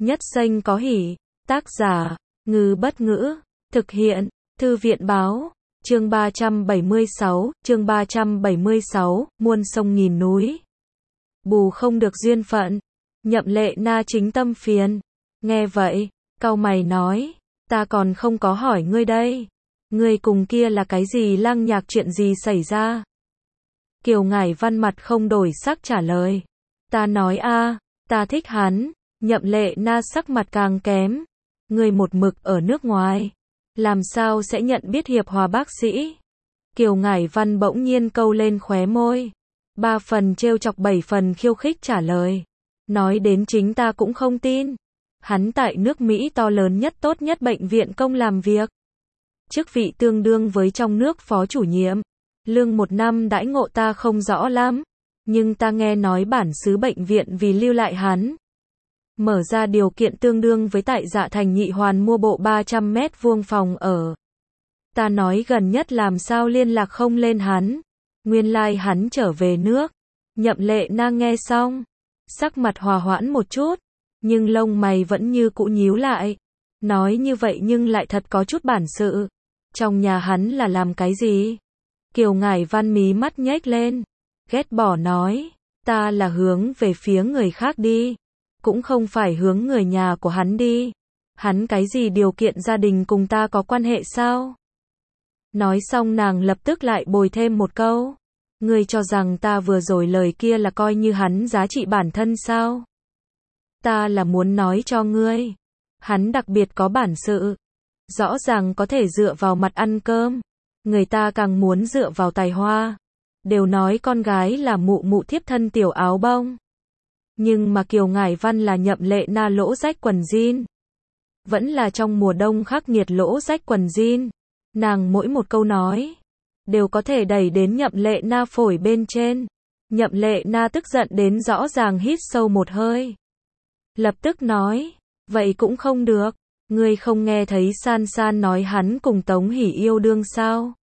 Nhất Xanh có hỉ. Tác giả, Ngư Bất Ngữ. Thực hiện, Thư viện Báo. Chương 376, muôn sông nghìn núi. Bù không được duyên phận. Nhậm Lệ Na chính tâm phiền. Nghe vậy, cau mày nói, ta còn không có hỏi ngươi đây. Ngươi cùng kia là cái gì Lăng Nhạc, chuyện gì xảy ra? Kiều Ngải Văn mặt không đổi sắc trả lời. Ta nói ta thích hắn. Nhậm Lệ Na sắc mặt càng kém. Ngươi một mực ở nước ngoài, làm sao sẽ nhận biết hiệp hòa bác sĩ? Kiều Ngải Văn bỗng nhiên câu lên khóe môi. 3 phần trêu chọc 7 phần khiêu khích trả lời. Nói đến chính ta cũng không tin. Hắn tại nước Mỹ to lớn nhất tốt nhất bệnh viện công làm việc. Chức vị tương đương với trong nước phó chủ nhiệm. Lương 1 năm đãi ngộ ta không rõ lắm. Nhưng ta nghe nói bản xứ bệnh viện vì lưu lại hắn, mở ra điều kiện tương đương với tại Dạ Thành Nhị Hoàn mua bộ 300 mét vuông phòng ở. Ta nói gần nhất làm sao liên lạc không lên hắn. Nguyên lai hắn trở về nước. Nhậm Lệ Na nghe xong, sắc mặt hòa hoãn một chút, nhưng lông mày vẫn như cũ nhíu lại. Nói như vậy nhưng lại thật có chút bản sự. Trong nhà hắn là làm cái gì? Kiều Ngải Văn mí mắt nhếch lên, ghét bỏ nói, ta là hướng về phía người khác đi, cũng không phải hướng người nhà của hắn đi. Hắn cái gì điều kiện gia đình cùng ta có quan hệ sao? Nói xong nàng lập tức lại bồi thêm một câu. Ngươi cho rằng ta vừa rồi lời kia là coi như hắn giá trị bản thân sao? Ta là muốn nói cho ngươi, hắn đặc biệt có bản sự. Rõ ràng có thể dựa vào mặt ăn cơm, người ta càng muốn dựa vào tài hoa. Đều nói con gái là mụ mụ thiếp thân tiểu áo bông. Nhưng mà Kiều Ngải Văn là Nhậm Lệ Na lỗ rách quần jean. Vẫn là trong mùa đông khắc nghiệt lỗ rách quần jean. Nàng mỗi một câu nói đều có thể đẩy đến Nhậm Lệ Na phổi bên trên. Nhậm Lệ Na tức giận đến rõ ràng hít sâu một hơi. Lập tức nói, vậy cũng không được. Ngươi không nghe thấy San San nói hắn cùng Tống Hỷ yêu đương sao?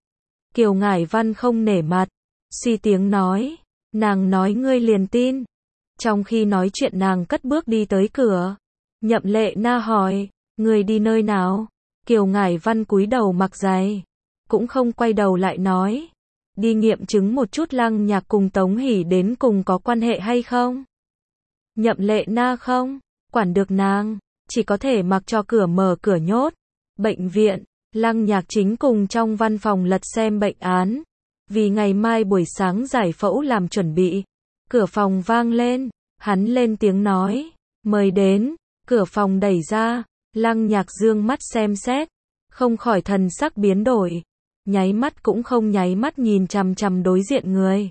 Kiều Ngải Văn không nể mặt, suy tiếng nói, nàng nói ngươi liền tin. Trong khi nói chuyện nàng cất bước đi tới cửa. Nhậm Lệ Na hỏi, ngươi đi nơi nào? Kiều Ngải Văn cúi đầu mặc giày, cũng không quay đầu lại nói, đi nghiệm chứng một chút Lăng Nhạc cùng Tống Hỷ đến cùng có quan hệ hay không. Nhậm Lệ Na không quản được nàng, chỉ có thể mặc cho cửa mở cửa nhốt. Bệnh viện, Lăng Nhạc chính cùng trong văn phòng lật xem bệnh án, vì ngày mai buổi sáng giải phẫu làm chuẩn bị. Cửa phòng vang lên, hắn lên tiếng nói, mời đến. Cửa phòng đẩy ra, Lăng Nhạc dương mắt xem xét, không khỏi thần sắc biến đổi, nháy mắt cũng không nháy mắt nhìn chằm chằm đối diện người.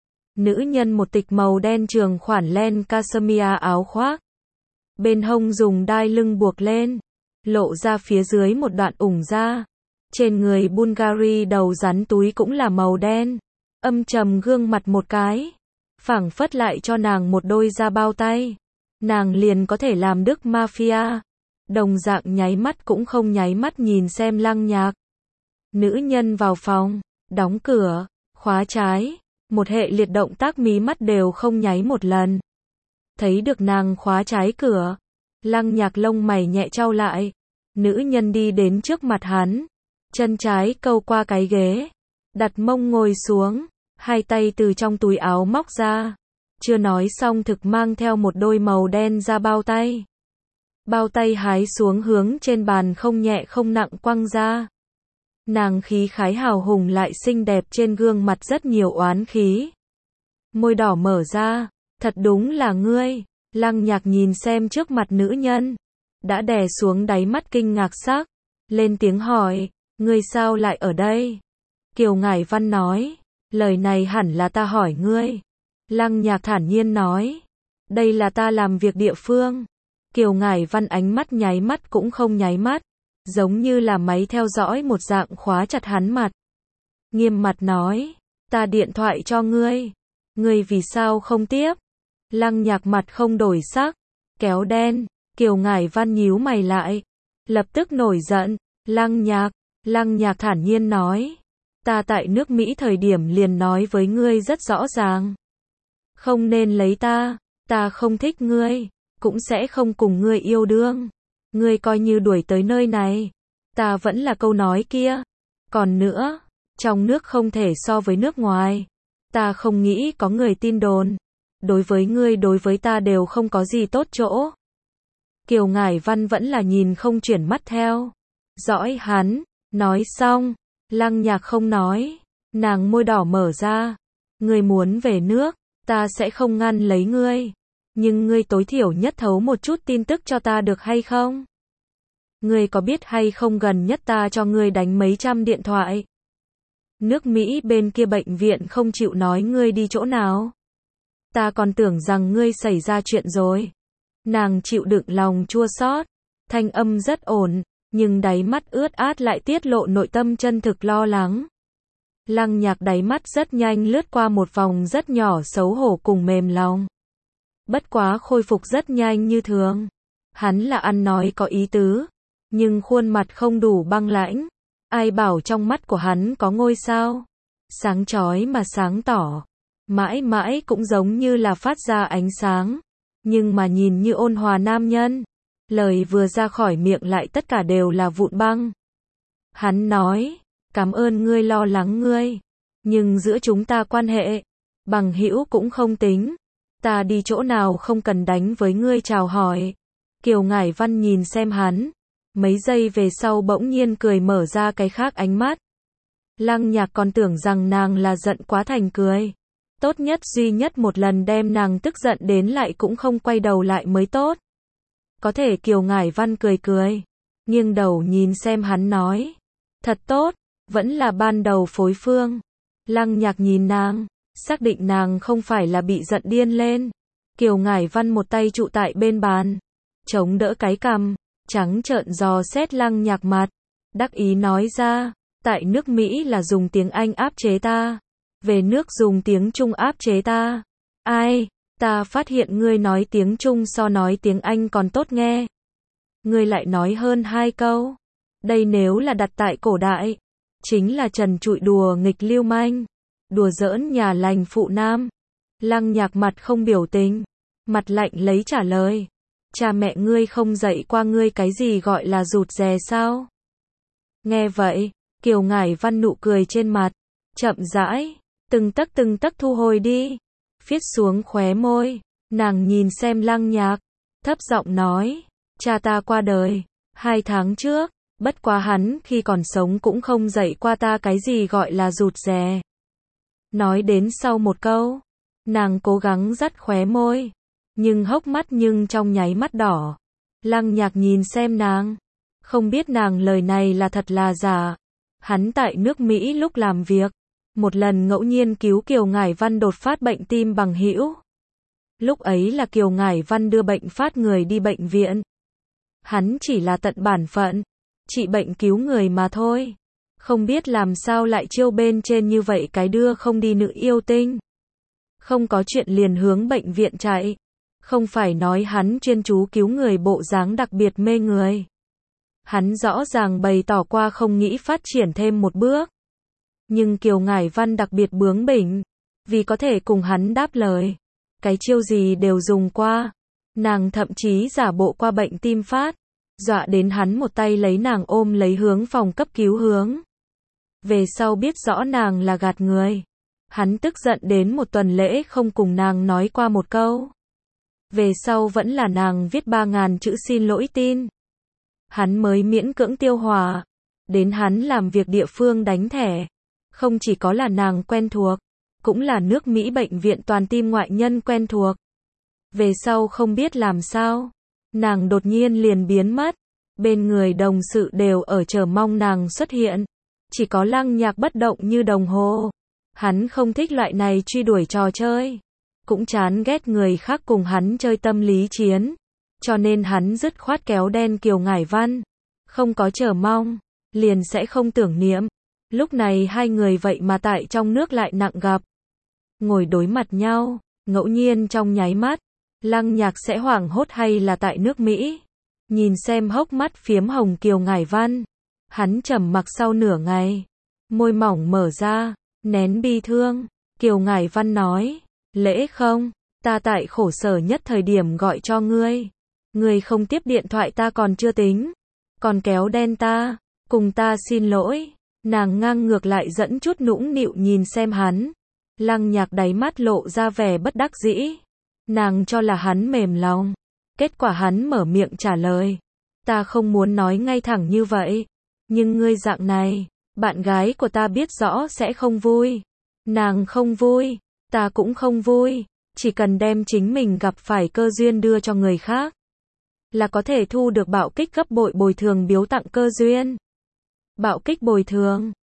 Nữ nhân một tịch màu đen trường khoản len cashmere áo khoác, bên hông dùng đai lưng buộc lên, lộ ra phía dưới một đoạn ủng da. Trên người Bulgari đầu rắn túi cũng là màu đen, âm trầm gương mặt một cái, phảng phất lại cho nàng một đôi da bao tay. Nàng liền có thể làm Đức Mafia. Đồng dạng nháy mắt cũng không nháy mắt nhìn xem Lăng Nhạc. Nữ nhân vào phòng, đóng cửa, khóa trái, một hệ liệt động tác mí mắt đều không nháy một lần. Thấy được nàng khóa trái cửa, Lăng Nhạc lông mày nhẹ chau lại. Nữ nhân đi đến trước mặt hắn, chân trái câu qua cái ghế, đặt mông ngồi xuống, hai tay từ trong túi áo móc ra. Chưa nói xong thực mang theo một đôi màu đen ra bao tay. Bao tay hái xuống hướng trên bàn không nhẹ không nặng quăng ra. Nàng khí khái hào hùng lại xinh đẹp, trên gương mặt rất nhiều oán khí. Môi đỏ mở ra, thật đúng là ngươi. Lăng Nhạc nhìn xem trước mặt nữ nhân, đã đè xuống đáy mắt kinh ngạc sắc, lên tiếng hỏi, ngươi sao lại ở đây? Kiều Ngải Văn nói, lời này hẳn là ta hỏi ngươi. Lăng Nhạc thản nhiên nói, đây là ta làm việc địa phương. Kiều Ngải Văn ánh mắt nháy mắt cũng không nháy mắt, giống như là máy theo dõi một dạng khóa chặt hắn mặt. Nghiêm mặt nói, ta điện thoại cho ngươi, ngươi vì sao không tiếp? Lăng Nhạc mặt không đổi sắc, kéo đen. Kiều Ngải Văn nhíu mày lại, lập tức nổi giận. Lăng Nhạc thản nhiên nói, ta tại nước Mỹ thời điểm liền nói với ngươi rất rõ ràng, không nên lấy ta không thích ngươi. cũng sẽ không cùng ngươi yêu đương. Ngươi coi như đuổi tới nơi này, ta vẫn là câu nói kia. Còn nữa, trong nước không thể so với nước ngoài. Ta không nghĩ có người tin đồn. Đối với ngươi đối với ta đều không có gì tốt chỗ. Kiều Ngải Văn vẫn là nhìn không chuyển mắt theo dõi hắn. Nói xong, Lăng Nhạc không nói. Nàng môi đỏ mở ra. Ngươi muốn về nước, ta sẽ không ngăn lấy ngươi. Nhưng ngươi tối thiểu nhất thấu một chút tin tức cho ta được hay không? Ngươi có biết hay không gần nhất ta cho ngươi đánh mấy trăm điện thoại. Nước Mỹ bên kia bệnh viện không chịu nói ngươi đi chỗ nào. Ta còn tưởng rằng ngươi xảy ra chuyện rồi. Nàng chịu đựng lòng chua xót, thanh âm rất ổn, nhưng đáy mắt ướt át lại tiết lộ nội tâm chân thực lo lắng. Lăng Nhạc đáy mắt rất nhanh lướt qua một vòng rất nhỏ xấu hổ cùng mềm lòng. Bất quá khôi phục rất nhanh như thường. Hắn là ăn nói có ý tứ, nhưng khuôn mặt không đủ băng lãnh. Ai bảo trong mắt của hắn có ngôi sao, sáng chói mà sáng tỏ, mãi mãi cũng giống như là phát ra ánh sáng, nhưng mà nhìn như ôn hòa nam nhân. Lời vừa ra khỏi miệng lại tất cả đều là vụn băng. Hắn nói, cảm ơn ngươi lo lắng ngươi, nhưng giữa chúng ta quan hệ bằng hữu cũng không tính. Ta đi chỗ nào không cần đánh với ngươi chào hỏi. Kiều Ngải Văn nhìn xem hắn, mấy giây về sau bỗng nhiên cười mở ra cái khác ánh mắt. Lăng Nhạc còn tưởng rằng nàng là giận quá thành cười. Tốt nhất duy nhất một lần đem nàng tức giận đến lại cũng không quay đầu lại mới tốt. Có thể Kiều Ngải Văn cười cười, nghiêng đầu nhìn xem hắn nói. Thật tốt, vẫn là ban đầu phối phương. Lăng Nhạc nhìn nàng, xác định nàng không phải là bị giận điên lên. Kiều Ngải Văn một tay trụ tại bên bàn, chống đỡ cái cằm, trắng trợn dò xét Lăng Nhạc mặt, đắc ý nói ra, tại nước Mỹ là dùng tiếng Anh áp chế ta, về nước dùng tiếng Trung áp chế ta. Ai, ta phát hiện ngươi nói tiếng Trung so nói tiếng Anh còn tốt nghe. Ngươi lại nói hơn 2 câu. Đây nếu là đặt tại cổ đại, chính là trần trụi đùa nghịch lưu manh, đùa giỡn nhà lành phụ nam. Lăng Nhạc mặt không biểu tình, mặt lạnh lấy trả lời. Cha mẹ ngươi không dạy qua ngươi cái gì gọi là rụt rè sao? Nghe vậy, Kiều Ngải Văn nụ cười trên mặt, chậm rãi, từng tấc thu hồi đi, viết xuống khóe môi. Nàng nhìn xem Lăng Nhạc, thấp giọng nói, cha ta qua đời 2 tháng trước, bất quá hắn khi còn sống cũng không dạy qua ta cái gì gọi là rụt rè. Nói đến sau một câu, nàng cố gắng dắt khóe môi, nhưng hốc mắt nhưng trong nháy mắt đỏ. Lăng Nhạc nhìn xem nàng, không biết nàng lời này là thật là giả. Hắn tại nước Mỹ lúc làm việc, một lần ngẫu nhiên cứu Kiều Ngải Văn đột phát bệnh tim bằng hữu. Lúc ấy là Kiều Ngải Văn đưa bệnh phát người đi bệnh viện. Hắn chỉ là tận bản phận, trị bệnh cứu người mà thôi. Không biết làm sao lại chiêu bên trên như vậy cái đưa không đi nữ yêu tinh. Không có chuyện liền hướng bệnh viện chạy. Không phải nói hắn chuyên chú cứu người bộ dáng đặc biệt mê người. Hắn rõ ràng bày tỏ qua không nghĩ phát triển thêm một bước. Nhưng Kiều Ngải Văn đặc biệt bướng bỉnh, vì có thể cùng hắn đáp lời. Cái chiêu gì đều dùng qua. Nàng thậm chí giả bộ qua bệnh tim phát, dọa đến hắn một tay lấy nàng ôm lấy hướng phòng cấp cứu hướng. Về sau biết rõ nàng là gạt người. Hắn tức giận đến một tuần lễ không cùng nàng nói qua một câu. Về sau vẫn là nàng viết 3.000 chữ xin lỗi tin. Hắn mới miễn cưỡng tiêu hòa. Đến hắn làm việc địa phương đánh thẻ. Không chỉ có là nàng quen thuộc, cũng là nước Mỹ bệnh viện toàn tim ngoại nhân quen thuộc. Về sau không biết làm sao, nàng đột nhiên liền biến mất. Bên người đồng sự đều ở chờ mong nàng xuất hiện. Chỉ có Lăng Nhạc bất động như đồng hồ. Hắn không thích loại này truy đuổi trò chơi. Cũng chán ghét người khác cùng hắn chơi tâm lý chiến. Cho nên hắn dứt khoát kéo đen Kiều Ngải Văn. Không có chờ mong, liền sẽ không tưởng niệm. Lúc này hai người vậy mà tại trong nước lại nặng gặp. Ngồi đối mặt nhau, ngẫu nhiên trong nháy mắt. Lăng Nhạc sẽ hoảng hốt hay là tại nước Mỹ. Nhìn xem hốc mắt phiếm hồng Kiều Ngải Văn. Hắn trầm mặc sau nửa ngày. Môi mỏng mở ra, nén bi thương. Kiều Ngải Văn nói, lễ không, ta tại khổ sở nhất thời điểm gọi cho ngươi. Người không tiếp điện thoại ta còn chưa tính, còn kéo đen ta, cùng ta xin lỗi. Nàng ngang ngược lại dẫn chút nũng nịu nhìn xem hắn. Lăng Nhạc đáy mắt lộ ra vẻ bất đắc dĩ. Nàng cho là hắn mềm lòng. Kết quả hắn mở miệng trả lời. Ta không muốn nói ngay thẳng như vậy. Nhưng ngươi dạng này, bạn gái của ta biết rõ sẽ không vui. Nàng không vui, ta cũng không vui. Chỉ cần đem chính mình gặp phải cơ duyên đưa cho người khác, là có thể thu được bạo kích gấp bội bồi thường biếu tặng cơ duyên. Bạo kích bồi thường.